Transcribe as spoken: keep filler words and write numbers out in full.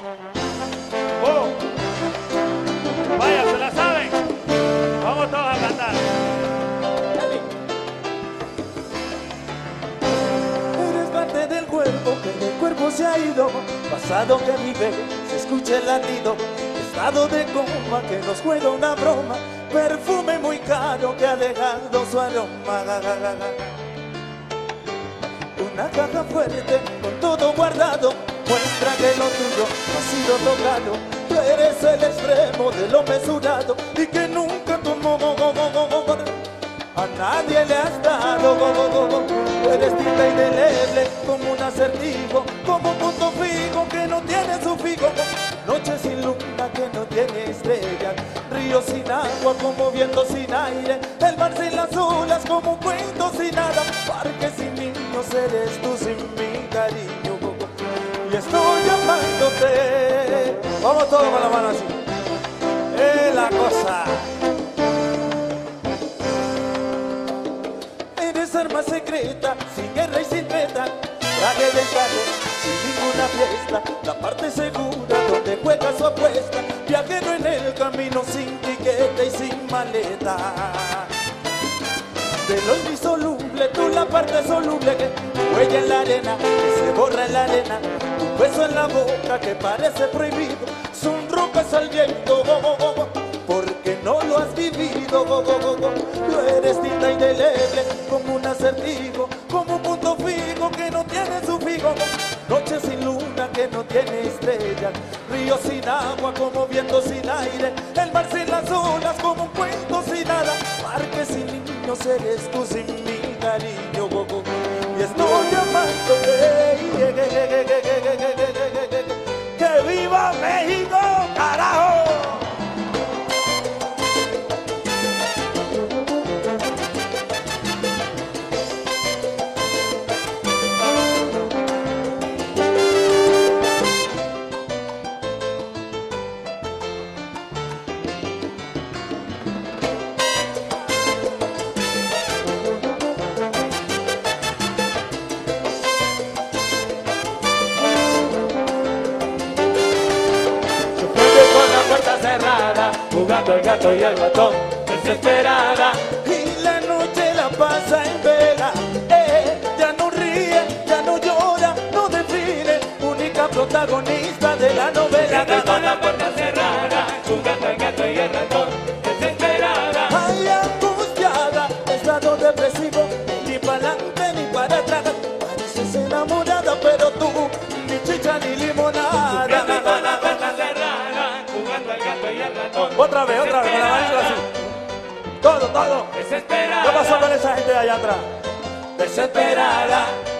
Oh. Vaya, se la saben. Vamos todos a cantar. Eres parte del cuerpo que del cuerpo se ha ido, pasado que vive, se escucha el latido, estado de coma que nos juega una broma, perfume muy caro que ha dejado su aroma. Una caja fuerte con todo guardado muestra que lo tuyo no ha sido tocado. Tú eres el extremo de lo mesurado y que nunca tu amor a nadie le has dado. Tú eres tinta indeleble como un acertijo, como un punto fijo que no tiene su fijo. Noche sin luna que no tiene estrellas, río sin agua como viento sin aire, el mar sin las olas como un cuento sin nada, parque sin niños eres tú sin mi cariño. Y estoy llamándote. Vamos todos con la mano así. Es la cosa. Eres arma secreta, sin guerra y sin treta, traje de carro, sin ninguna fiesta, la parte segura donde juega su apuesta, viajero en el camino sin tiquete y sin maleta. De lo indisoluble, tú la parte soluble que huella en la arena, que se borra en la arena, un beso en la boca que parece prohibido, son rocas al viento, porque no lo has vivido. Tú eres tinta indeleble como un acertijo, como un punto fijo que no tiene su fijo. Noche sin luna que no tiene estrellas, río sin agua como viento sin aire, el mar sin las olas como un cuento sin nada, parque sin niños eres tú sin mi cariño. Y estoy llamándote. ¡Que viva México, carajo! Jugando el gato y el ratón, desesperada. Y la noche la pasa en vela, eh, ya no ríe, ya no llora, no define, única protagonista de la novela. Jugando con la puerta cerrada, jugando el gato y el ratón, desesperada. Ay, angustiada, estado depresivo, ni para adelante ni para atrás. Pareces enamorada, pero tú, ni chicha ni limonada. Jugando con la puerta cerrada, jugando el gato y el ratón. Otra vez, otra vez, con la manito así. Todo, todo. Desesperada. ¿Qué pasó con esa gente de allá atrás? Desesperada.